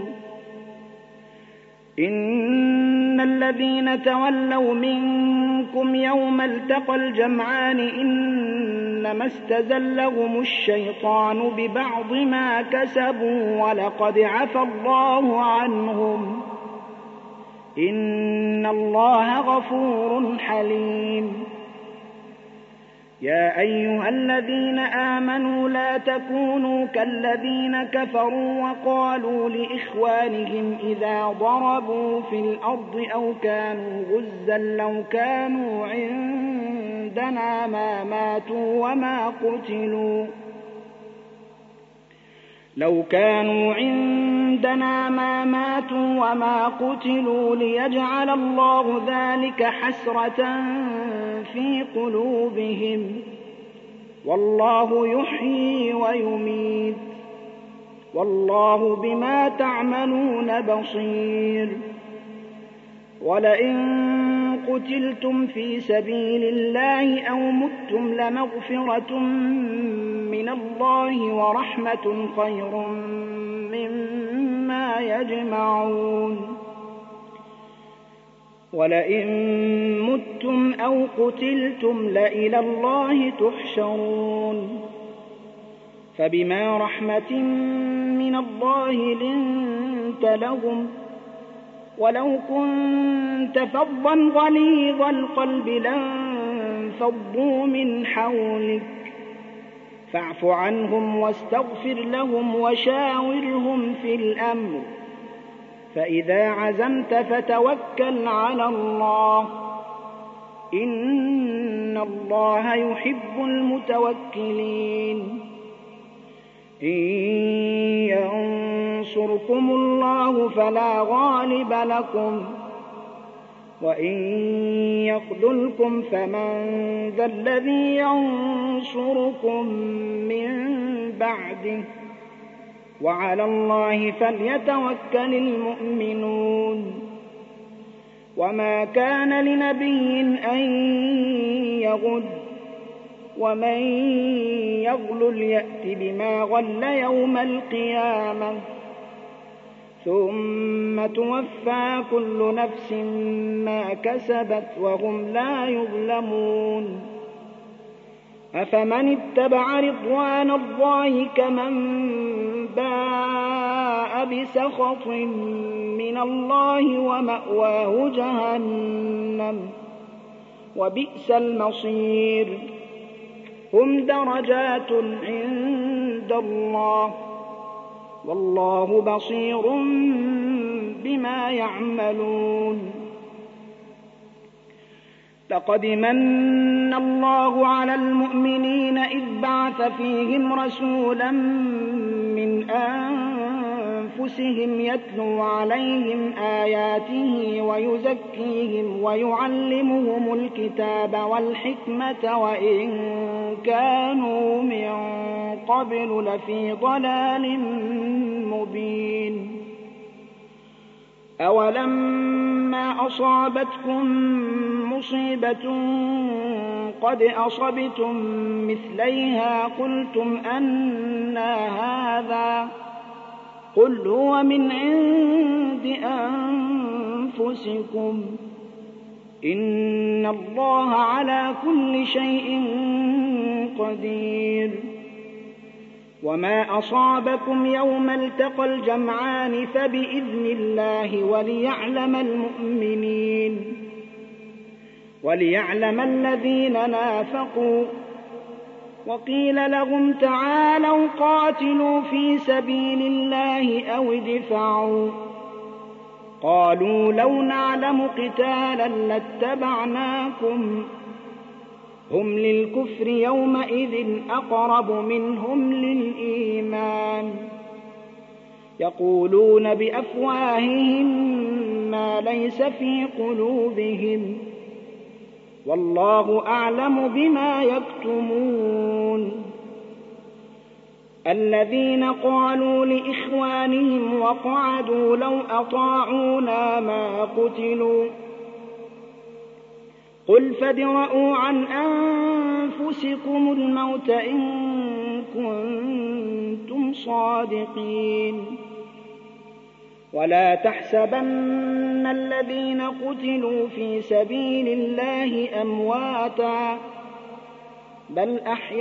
إن الذين تولوا منكم يوم التقى الجمعان إنما استزلهم الشيطان ببعض ما كسبوا ولقد عفى الله عنهم إن الله غفور حليم. يا أيها الذين آمنوا لا تكونوا كالذين كفروا وقالوا لإخوانهم إذا ضربوا في الأرض أو كانوا غزا لو كانوا عندنا ما ماتوا وما قتلوا لو كانوا عندنا عندنا ما ماتوا وما قتلوا ليجعل الله ذلك حسرة في قلوبهم والله يحيي ويميت والله بما تعملون بصير ولئن قتلتم في سبيل الله أو متم لمغفرة من الله ورحمة خير مما يجمعون ولئن متم أو قتلتم لإلى الله تحشرون فبما رحمة من الله لنت لهم ولو كنت فظا غليظ القلب لانفضوا من حولك فاعف عنهم واستغفر لهم وشاورهم في الأمر فإذا عزمت فتوكل على الله إن الله يحب المتوكلين إن ينصركم الله فلا غالب لكم وإن يخذلكم فمن ذا الذي ينصركم من بعده وعلى الله فليتوكل المؤمنون وما كان لنبي أن يغل ومن يغلل يأت بما غل يوم القيامة ثم توفى كل نفس ما كسبت وهم لا يظلمون أفمن اتبع رضوان الله كمن باء بسخط من الله ومأواه جهنم وبئس المصير هم درجات عند الله والله بصير بما يعملون لقد من الله على المؤمنين إذ بعث فيهم رسولا من أنفسهم يتلو عليهم آياته ويزكيهم ويعلمهم الكتاب والحكمة وإن كانوا من قبل لفي ضلال مبين أولما أصابتكم مصيبة قد أصبتم مثليها قلتم أنى هذا قل هو من عند أنفسكم إن الله على كل شيء قدير وما أصابكم يوم التقى الجمعان فبإذن الله وليعلم المؤمنين وليعلم الذين نافقوا وقيل لهم تعالوا قاتلوا في سبيل الله أو ادفعوا قالوا لو نعلم قتالا لاتبعناكم هم للكفر يومئذ أقرب منهم للإيمان يقولون بأفواههم ما ليس في قلوبهم والله أعلم بما يكتمون الذين قالوا لإخوانهم وقعدوا لو أطاعونا ما قتلوا قل فادرءوا عن أنفسكم الموت إن كنتم صادقين ولا تحسبن الذين قتلوا في سبيل الله أمواتا بل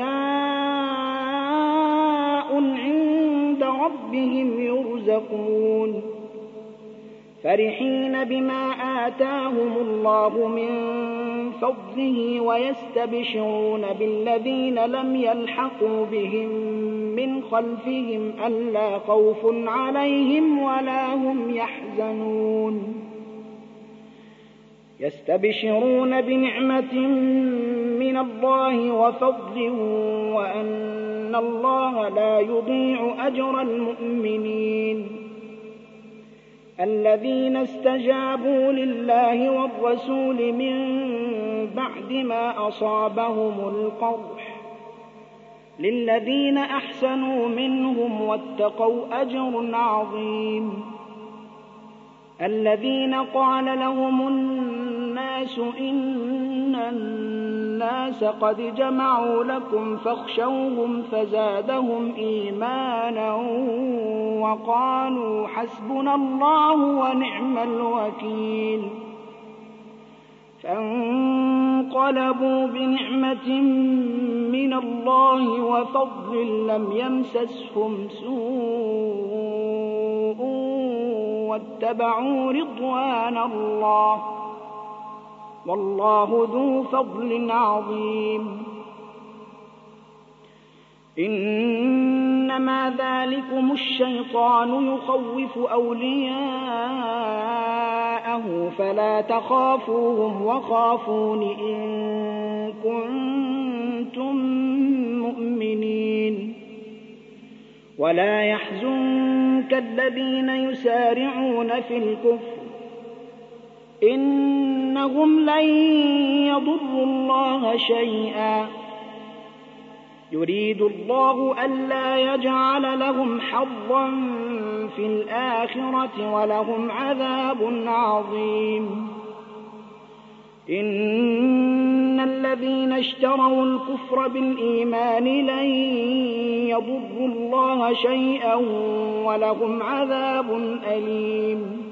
أحياء عند ربهم يرزقون فرحين بما آتاهم الله من فضله ويستبشرون بالذين لم يلحقوا بهم من خلفهم ألا خوف عليهم ولا هم يحزنون يستبشرون بنعمة من الله وفضل وأن الله لا يضيع أجر المؤمنين الذين استجابوا لله والرسول من بعد ما أصابهم القرح للذين أحسنوا منهم واتقوا أجر عظيم. الذين قال لهم الناس إن الناس قد جمعوا لكم فاخشوهم فزادهم إيمانا وقالوا حسبنا الله ونعم الوكيل. فانقلبوا بنعمة من الله وفضل لم يمسسهم سوء واتبعوا رضوان الله والله ذو فضل عظيم. إنما ذلكم الشيطان يخوف أولياءه فلا تخافوهم وخافون إن كنتم مؤمنين. ولا يحزنك الذين يسارعون في الكفر إنهم لن يضروا الله شيئا يريد الله ألا يجعل لهم حظا في الآخرة ولهم عذاب عظيم. إن الذين اشتروا الكفر بالإيمان لن يضروا الله شيئا ولهم عذاب أليم.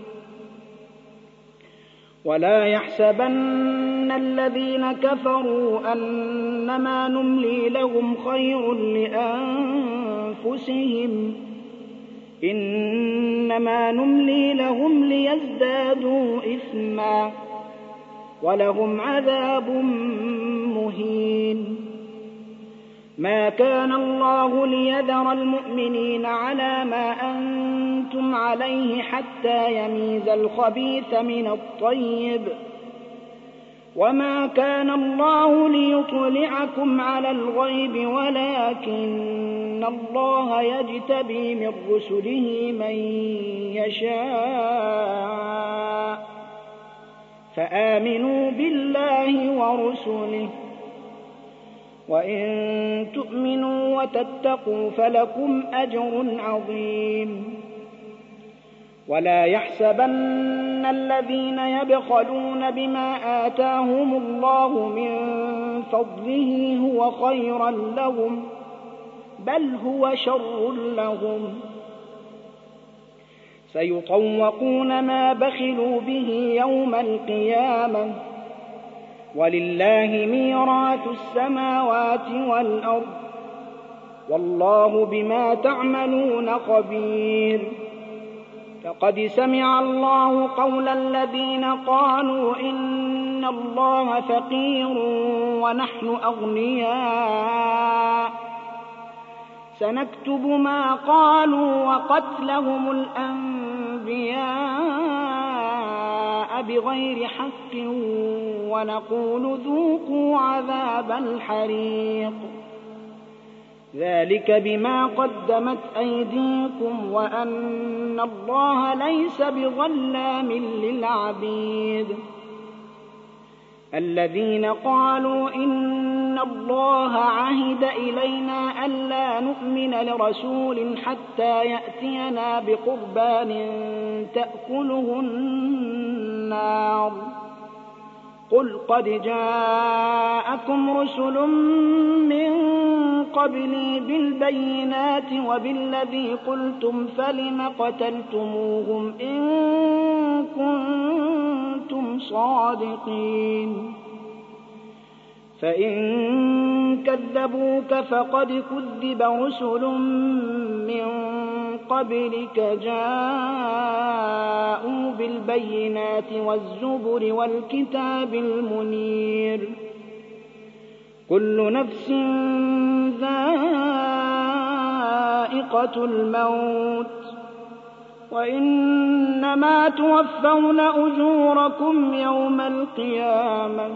ولا يحسبن الذين كفروا أنما نملي لهم خير لأنفسهم إنما نملي لهم ليزدادوا إثما ولهم عذاب مهين. ما كان الله ليذر المؤمنين على ما أنتم عليه حتى يميز الخبيث من الطيب وما كان الله ليطلعكم على الغيب ولكن الله يجتبي من رسله من يشاء فآمنوا بالله ورسله وإن تؤمنوا وتتقوا فلكم أجر عظيم. ولا يحسبن الذين يبخلون بما آتاهم الله من فضله هو خيرا لهم بل هو شر لهم سيطوقون ما بخلوا به يوم القيامة ولله ميراث السماوات والأرض والله بما تعملون خبير. لقد سمع الله قول الذين قالوا إن الله فقير ونحن أغنياء سنكتب ما قالوا وقتلهم الأنبياء بغير حق ونقول ذوقوا عذاب الحريق ذلك بما قدمت أيديكم وأن الله ليس بظلام للعبيد. الذين قالوا إن الله عهد إلينا ألا نؤمن لرسول حتى يأتينا بقربان تأكله النار قل قد جاءكم رسل من قبلي بالبينات وبالذي قلتم فلم قتلتموهم إن كنتم صادقين فإن كذبوك فقد كذب رسل من قبلك جاءوا بالبينات والزبر والكتاب المنير كل نفس ذائقة الموت وإنما توفون أجوركم يوم القيامة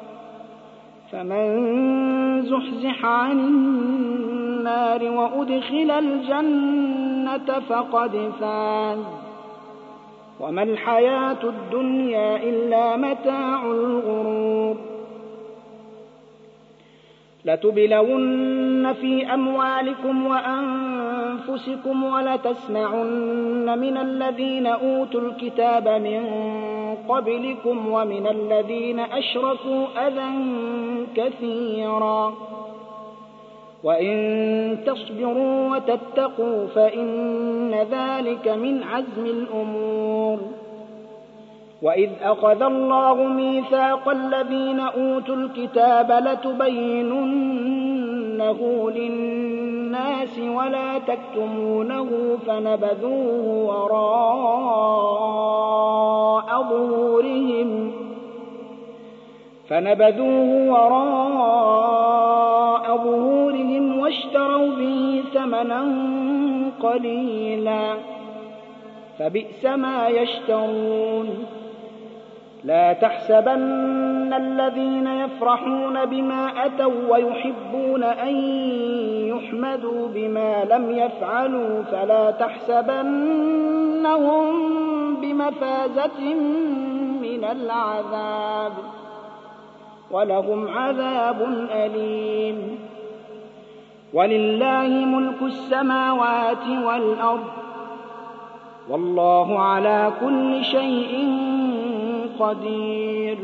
فمن زحزح عن النار وأدخل الجنة فقد فاز وما الحياة الدنيا إلا متاع الغرور لتبلون في أموالكم وأنفسكم ولتسمعن من الذين أوتوا الكتاب من قبلكم ومن الذين أشركوا أذى كثيرا وإن تصبروا وتتقوا فإن ذلك من عزم الأمور وإذ أخذ الله ميثاق الذين أوتوا الكتاب لتبيننه للناس ولا تكتمونه فنبذوه وراء ظهورهم فنبذوه وراء ظهورهم واشتروا به ثمنا قليلا فبئس ما يشترون لا تحسبن الذين يفرحون بما أتوا ويحبون أن يحمدوا بما لم يفعلوا فلا تحسبنهم بمفازة من العذاب ولهم عذاب أليم ولله ملك السماوات والأرض والله على كل شيء قدير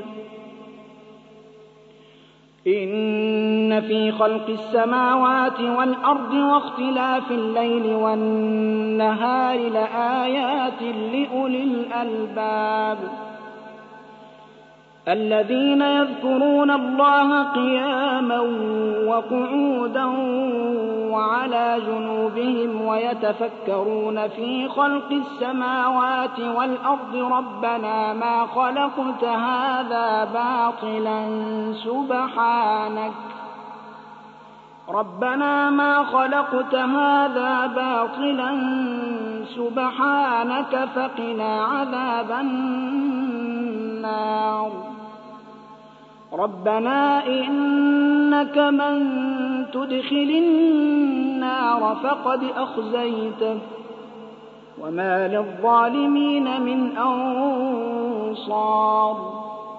إن في خلق السماوات والأرض واختلاف الليل والنهار لآيات لأولي الألباب الذين يذكرون الله قياما وقعودا وعلى جنوبهم ويتفكرون في خلق السماوات والأرض ربنا ما خلقت هذا باطلا سبحانك ربنا ما خلقت هذا باطلا سبحانك فقنا عذاب النار ربنا إنك من تدخل النار فقد أخزيته وما للظالمين من أنصار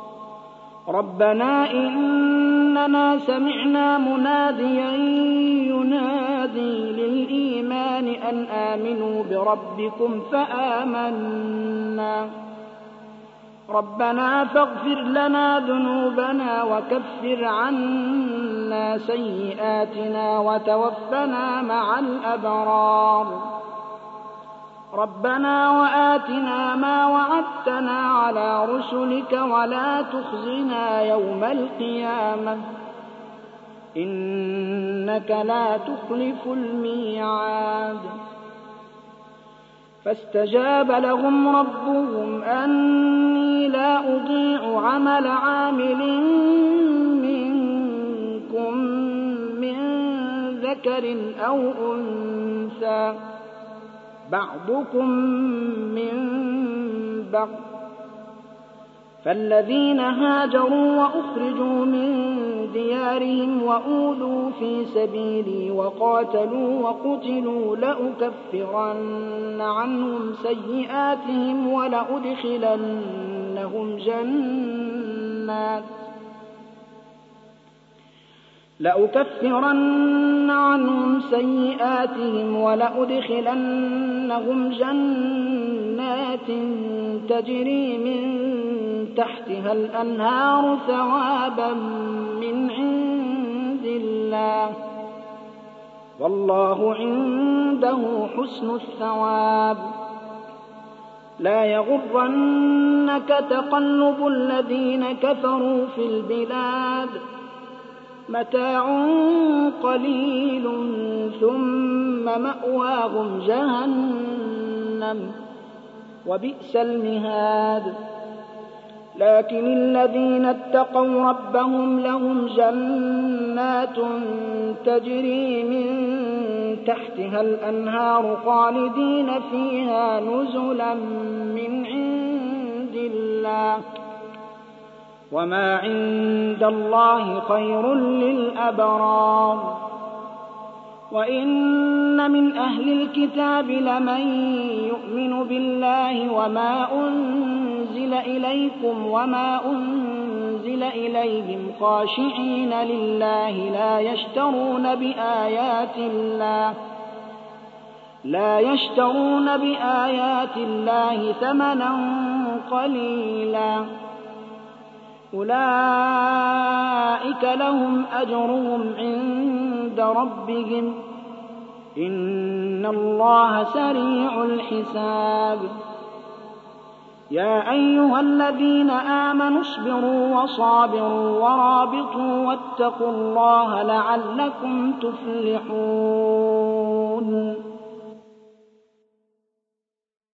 ربنا إننا سمعنا مناديا ينادي للإيمان أن آمنوا بربكم فآمنا ربنا فاغفر لنا ذنوبنا وكفر عنا سيئاتنا وتوفنا مع الأبرار ربنا وآتنا ما وعدتنا على رسلك ولا تخزنا يوم القيامة إنك لا تخلف الميعاد فاستجاب لهم ربهم أني لا أضيع عمل عامل منكم من ذكر أو أنثى بعضكم من بعض فالذين هاجروا وأخرجوا من ديارهم وأوذوا في سبيلي وقاتلوا وقتلوا لأكفرن عنهم سيئاتهم ولأدخلنهم جنات لأكفرن عنهم سيئاتهم ولأدخلنهم جنات تجري من تحتها الأنهار ثوابا من عند الله والله عنده حسن الثواب لا يغرنك تقلب الذين كفروا في البلاد متاع قليل ثم مأواهم جهنم وبئس المهاد لكن الذين اتقوا ربهم لهم جنات تجري من تحتها الأنهار خالدين فيها نزلا من عند الله وما عند الله خير للأبرار وَإِنَّ مِنْ أَهْلِ الْكِتَابِ لَمَن يُؤْمِنُ بِاللَّهِ وَمَا أُنزِلَ إِلَيْكُمْ وَمَا أُنزِلَ إِلَيْهِمْ خَاشِعِينَ لِلَّهِ لَا يَشْتَرُونَ بِآيَاتِ اللَّهِ لا يشترون بآيات الله ثمنا قليلا أولئك لهم أجرهم عند ربهم إن الله سريع الحساب يا أيها الذين آمنوا اصبروا وصابروا ورابطوا واتقوا الله لعلكم تفلحون